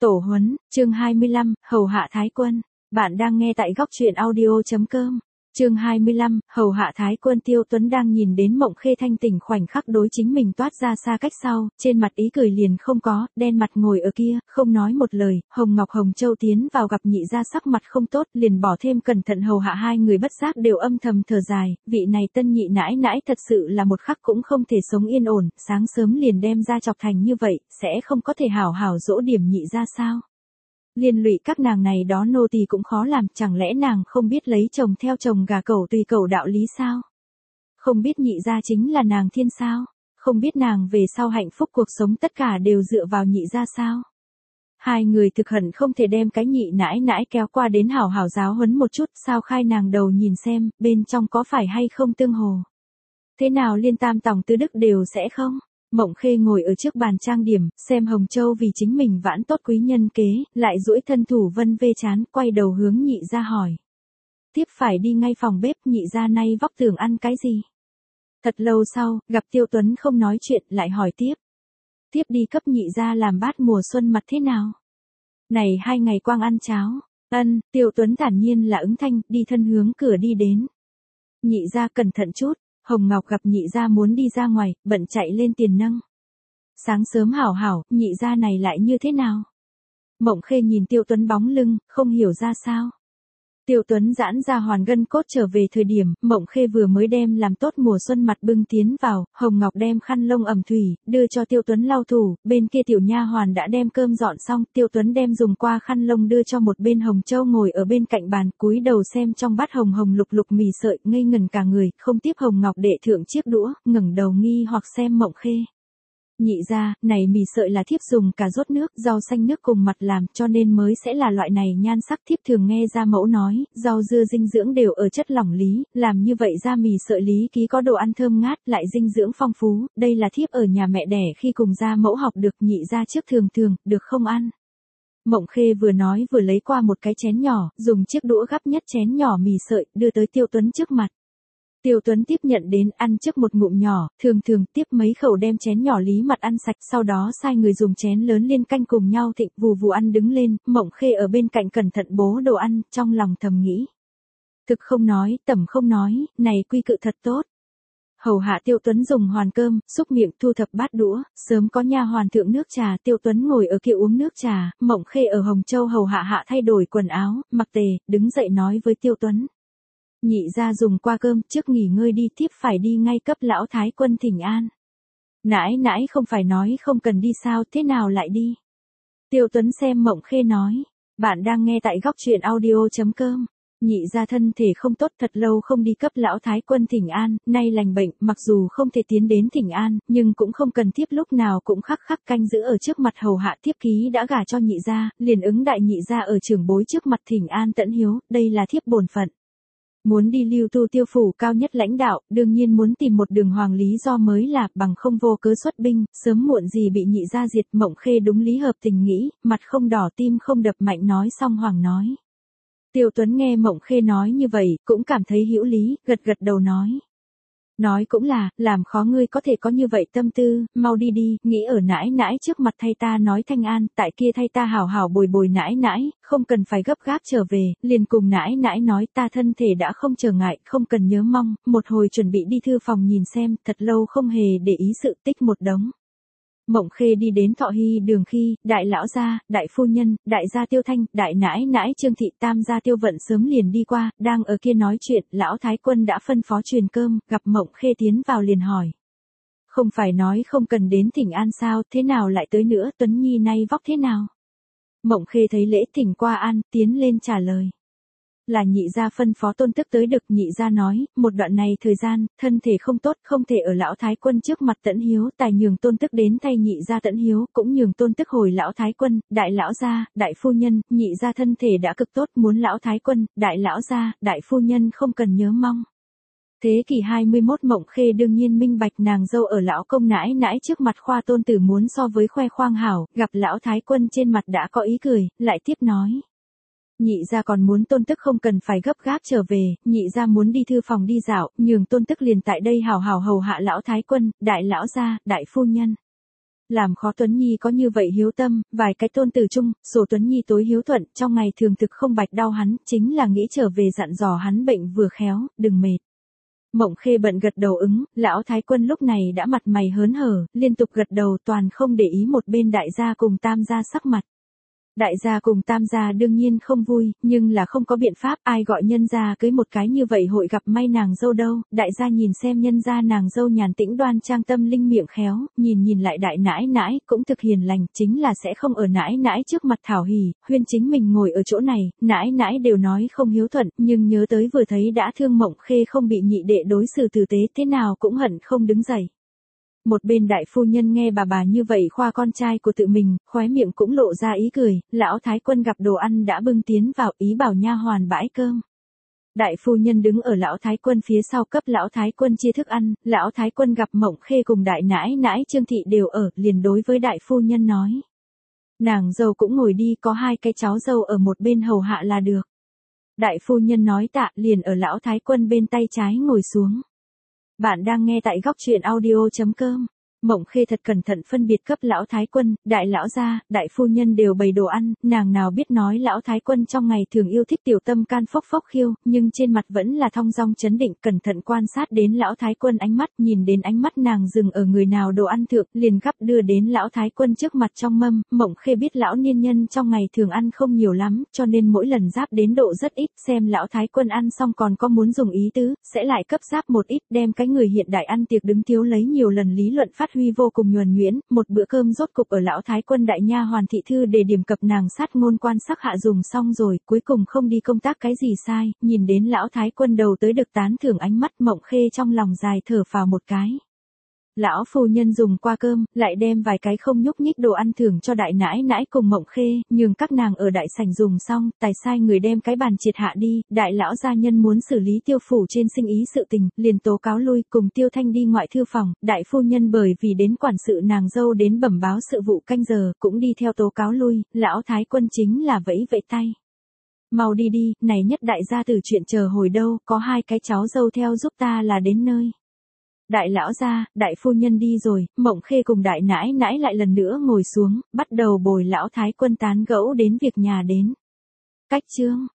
Tổ huấn, chương 25, hầu hạ thái quân. Bạn đang nghe tại góc truyện audio.com. Chương 25, hầu hạ thái quân. Tiêu Tuấn đang nhìn đến Mộng Khê thanh tỉnh khoảnh khắc đối chính mình toát ra xa cách sau, trên mặt ý cười liền không có, đen mặt ngồi ở kia, không nói một lời. Hồng Ngọc Hồng Châu tiến vào gặp nhị gia sắc mặt không tốt, liền bỏ thêm cẩn thận hầu hạ, hai người bất giác đều âm thầm thở dài, vị này tân nhị nãi nãi thật sự là một khắc cũng không thể sống yên ổn, sáng sớm liền đem ra chọc thành như vậy, sẽ không có thể hảo hảo dỗ điểm nhị gia sao? Liên lụy các nàng này đó nô tỳ cũng khó làm, chẳng lẽ nàng không biết lấy chồng theo chồng gà cẩu tùy cẩu đạo lý sao? Không biết nhị gia chính là nàng thiên sao? Không biết nàng về sau hạnh phúc cuộc sống tất cả đều dựa vào nhị gia sao? Hai người thực hận không thể đem cái nhị nãi nãi kéo qua đến hảo hảo giáo huấn một chút, sao khai nàng đầu nhìn xem, bên trong có phải hay không tương hồ? Thế nào liên tam tòng tứ đức đều sẽ không? Mộng Khê ngồi ở trước bàn trang điểm, xem Hồng Châu vì chính mình vãn tốt quý nhân kế, lại duỗi thân thủ vân vê chán, quay đầu hướng nhị gia hỏi. Tiếp phải đi ngay phòng bếp, nhị gia nay vóc tưởng ăn cái gì? Thật lâu sau, gặp Tiêu Tuấn không nói chuyện, lại hỏi tiếp. Tiếp đi cấp nhị gia làm bát mùa xuân mặt thế nào? Này 2 ngày quang ăn cháo. Ân, Tiêu Tuấn thản nhiên là ứng thanh, đi thân hướng cửa đi đến. Nhị gia cẩn thận chút. Hồng Ngọc gặp nhị gia muốn đi ra ngoài, bận chạy lên tiền nâng. Sáng sớm hảo hảo, nhị gia này lại như thế nào? Mộng Khê nhìn Tiêu Tuấn bóng lưng, không hiểu ra sao. Tiêu Tuấn giãn ra hoàn gân cốt trở về thời điểm, Mộng Khê vừa mới đem làm tốt mùa xuân mặt bưng tiến vào, Hồng Ngọc đem khăn lông ẩm thủy, đưa cho Tiêu Tuấn lau thủ, bên kia tiểu nha hoàn đã đem cơm dọn xong, Tiêu Tuấn đem dùng qua khăn lông đưa cho một bên Hồng Châu ngồi ở bên cạnh bàn, cúi đầu xem trong bát hồng hồng lục lục mì sợi, ngây ngần cả người, không tiếp Hồng Ngọc đệ thượng chiếc đũa, ngẩng đầu nghi hoặc xem Mộng Khê. Nhị gia, này mì sợi là thiếp dùng cà rốt nước, rau xanh nước cùng mặt làm, cho nên mới sẽ là loại này nhan sắc. Thiếp thường nghe gia mẫu nói, rau dưa dinh dưỡng đều ở chất lỏng lý, làm như vậy ra mì sợi lý ký có độ ăn thơm ngát, lại dinh dưỡng phong phú, đây là thiếp ở nhà mẹ đẻ khi cùng gia mẫu học được, nhị gia trước thường được không ăn. Mộng Khê vừa nói vừa lấy qua một cái chén nhỏ, dùng chiếc đũa gắp nhất chén nhỏ mì sợi, đưa tới Tiêu Tuấn trước mặt. Tiêu Tuấn tiếp nhận đến, ăn trước một ngụm nhỏ, thường tiếp mấy khẩu đem chén nhỏ lý mặt ăn sạch, sau đó sai người dùng chén lớn liên canh cùng nhau thịnh, vù vù ăn đứng lên. Mộng Khê ở bên cạnh cẩn thận bố đồ ăn, trong lòng thầm nghĩ. Thực không nói, tẩm không nói, này quy cự thật tốt. Hầu hạ Tiêu Tuấn dùng hoàn cơm, xúc miệng, thu thập bát đũa, sớm có nha hoàn thượng nước trà, Tiêu Tuấn ngồi ở kia uống nước trà, Mộng Khê ở Hồng Châu hầu hạ thay đổi quần áo, mặc tề, đứng dậy nói với Tiêu Tuấn. Nhị gia dùng qua cơm, trước nghỉ ngơi đi, tiếp phải đi ngay cấp lão thái quân thỉnh an. Nãi nãi không phải nói không cần đi sao, thế nào lại đi? Tiêu Tuấn xem Mộng Khê nói, bạn đang nghe tại góc truyện audio.com. Nhị gia thân thể không tốt, thật lâu không đi cấp lão thái quân thỉnh an, nay lành bệnh, mặc dù không thể tiến đến thỉnh an, nhưng cũng không cần thiếp lúc nào cũng khắc canh giữ ở trước mặt hầu hạ. Thiếp ký đã gả cho nhị gia, liền ứng đại nhị gia ở trưởng bối trước mặt thỉnh an tẫn hiếu, đây là thiếp bổn phận. Muốn đi lưu tu Tiêu phủ cao nhất lãnh đạo, đương nhiên muốn tìm một đường hoàng lý do mới là, bằng không vô cớ xuất binh, sớm muộn gì bị nhị gia diệt. Mộng Khê đúng lý hợp tình nghĩ, mặt không đỏ tim không đập, mạnh nói xong hoàng nói. Tiêu Tuấn nghe Mộng Khê nói như vậy, cũng cảm thấy hữu lý, gật đầu nói. Nói cũng là, làm khó ngươi có thể có như vậy tâm tư, mau đi đi, nghĩ ở nãi nãi trước mặt thay ta nói thanh an, tại kia thay ta hảo hảo bồi nãi nãi, không cần phải gấp gáp trở về, liền cùng nãi nãi nói ta thân thể đã không trở ngại, không cần nhớ mong, một hồi chuẩn bị đi thư phòng nhìn xem, thật lâu không hề để ý sự tích một đống. Mộng Khê đi đến Thọ Hy đường khi, đại lão gia, đại phu nhân, đại gia Tiêu Thanh, đại nãi nãi Trương Thị, tam gia Tiêu Vận sớm liền đi qua, đang ở kia nói chuyện, lão thái quân đã phân phó truyền cơm, gặp Mộng Khê tiến vào liền hỏi. Không phải nói không cần đến thỉnh an sao, thế nào lại tới nữa, Tuấn Nhi nay vóc thế nào? Mộng Khê thấy lễ thỉnh qua an, tiến lên trả lời. Là nhị gia phân phó tôn tức tới được, nhị gia nói, một đoạn này thời gian, thân thể không tốt, không thể ở lão thái quân trước mặt tẫn hiếu, tài nhường tôn tức đến thay nhị gia tẫn hiếu, cũng nhường tôn tức hồi lão thái quân, đại lão gia, đại phu nhân, nhị gia thân thể đã cực tốt, muốn lão thái quân, đại lão gia, đại phu nhân không cần nhớ mong. Thế kỷ 21 Mộng Khê đương nhiên minh bạch nàng dâu ở lão công nãi nãi trước mặt khoa tôn tử muốn so với khoe khoang hảo, gặp lão thái quân trên mặt đã có ý cười, lại tiếp nói. Nhị gia còn muốn tôn tức không cần phải gấp gáp trở về, nhị gia muốn đi thư phòng đi dạo, nhường tôn tức liền tại đây hảo hảo hầu hạ lão thái quân, đại lão gia, đại phu nhân. làm khó Tuấn Nhi có như vậy hiếu tâm, vài cái tôn tử chung, số Tuấn Nhi tối hiếu thuận, trong ngày thường thực không bạch đau hắn, chính là nghĩ trở về dặn dò hắn bệnh vừa khéo, đừng mệt. Mộng Khê bận gật đầu ứng, lão thái quân lúc này đã mặt mày hớn hở, liên tục gật đầu toàn không để ý một bên đại gia cùng tam gia sắc mặt. Đại gia cùng tam gia đương nhiên không vui, nhưng là không có biện pháp, ai gọi nhân gia cưới một cái như vậy hội gặp may nàng dâu đâu, đại gia nhìn xem nhân gia nàng dâu nhàn tĩnh đoan trang tâm linh miệng khéo, nhìn lại đại nãi nãi, cũng thực hiền lành, chính là sẽ không ở nãi nãi trước mặt thảo hỉ, huyên chính mình ngồi ở chỗ này, nãi nãi đều nói không hiếu thuận, nhưng nhớ tới vừa thấy đã thương Mộng Khê không bị nhị đệ đối xử tử tế thế nào cũng hận không đứng dậy. Một bên đại phu nhân nghe bà như vậy khoa con trai của tự mình, khóe miệng cũng lộ ra ý cười, lão thái quân gặp đồ ăn đã bưng tiến vào, ý bảo nha hoàn bãi cơm. Đại phu nhân đứng ở lão thái quân phía sau cấp lão thái quân chia thức ăn, lão thái quân gặp Mộng Khê cùng đại nãi nãi Trương thị đều ở, liền đối với đại phu nhân nói. Nàng dâu cũng ngồi đi, có hai cái cháu dâu ở một bên hầu hạ là được. Đại phu nhân nói tạ, liền ở lão thái quân bên tay trái ngồi xuống. Bạn đang nghe tại góc truyện audio.com. Mộng Khê thật cẩn thận phân biệt cấp lão thái quân, đại lão gia, đại phu nhân đều bày đồ ăn, nàng nào biết nói lão thái quân trong ngày thường yêu thích tiểu tâm can phốc phốc khiêu, nhưng trên mặt vẫn là thong dong chấn định, cẩn thận quan sát đến lão thái quân ánh mắt, nhìn đến ánh mắt nàng dừng ở người nào đồ ăn thượng, liền gắp đưa đến lão thái quân trước mặt trong mâm. Mộng Khê biết lão niên nhân trong ngày thường ăn không nhiều lắm, cho nên mỗi lần giáp đến độ rất ít, xem lão thái quân ăn xong còn có muốn dùng ý tứ, sẽ lại cấp giáp một ít, đem cái người hiện đại ăn tiệc đứng thiếu lấy nhiều lần lý luận phát huy vô cùng nhuần nhuyễn, một bữa cơm rốt cục ở lão thái quân đại nha hoàn thị thư để điểm cập nàng sát ngôn quan sắc hạ dùng xong rồi, cuối cùng không đi công tác cái gì sai, nhìn đến lão thái quân đầu tới được tán thưởng ánh mắt, Mộng Khê trong lòng dài thở phào một cái. Lão phu nhân dùng qua cơm, lại đem vài cái không nhúc nhích đồ ăn thưởng cho đại nãi nãi cùng Mộng Khê, nhường các nàng ở đại sảnh dùng xong, tài sai người đem cái bàn triệt hạ đi, đại lão gia nhân muốn xử lý Tiêu phủ trên sinh ý sự tình, liền tố cáo lui, cùng Tiêu Thanh đi ngoại thư phòng, đại phu nhân bởi vì đến quản sự nàng dâu đến bẩm báo sự vụ canh giờ, cũng đi theo tố cáo lui, lão thái quân chính là vẫy vẫy tay. Mau đi đi, này nhất đại gia tử chuyện chờ hồi đâu, có hai cái cháu dâu theo giúp ta là đến nơi. Đại lão gia, đại phu nhân đi rồi, Mộng Khê cùng đại nãi nãi lại lần nữa ngồi xuống, bắt đầu bồi lão thái quân tán gẫu đến việc nhà đến. Cách chương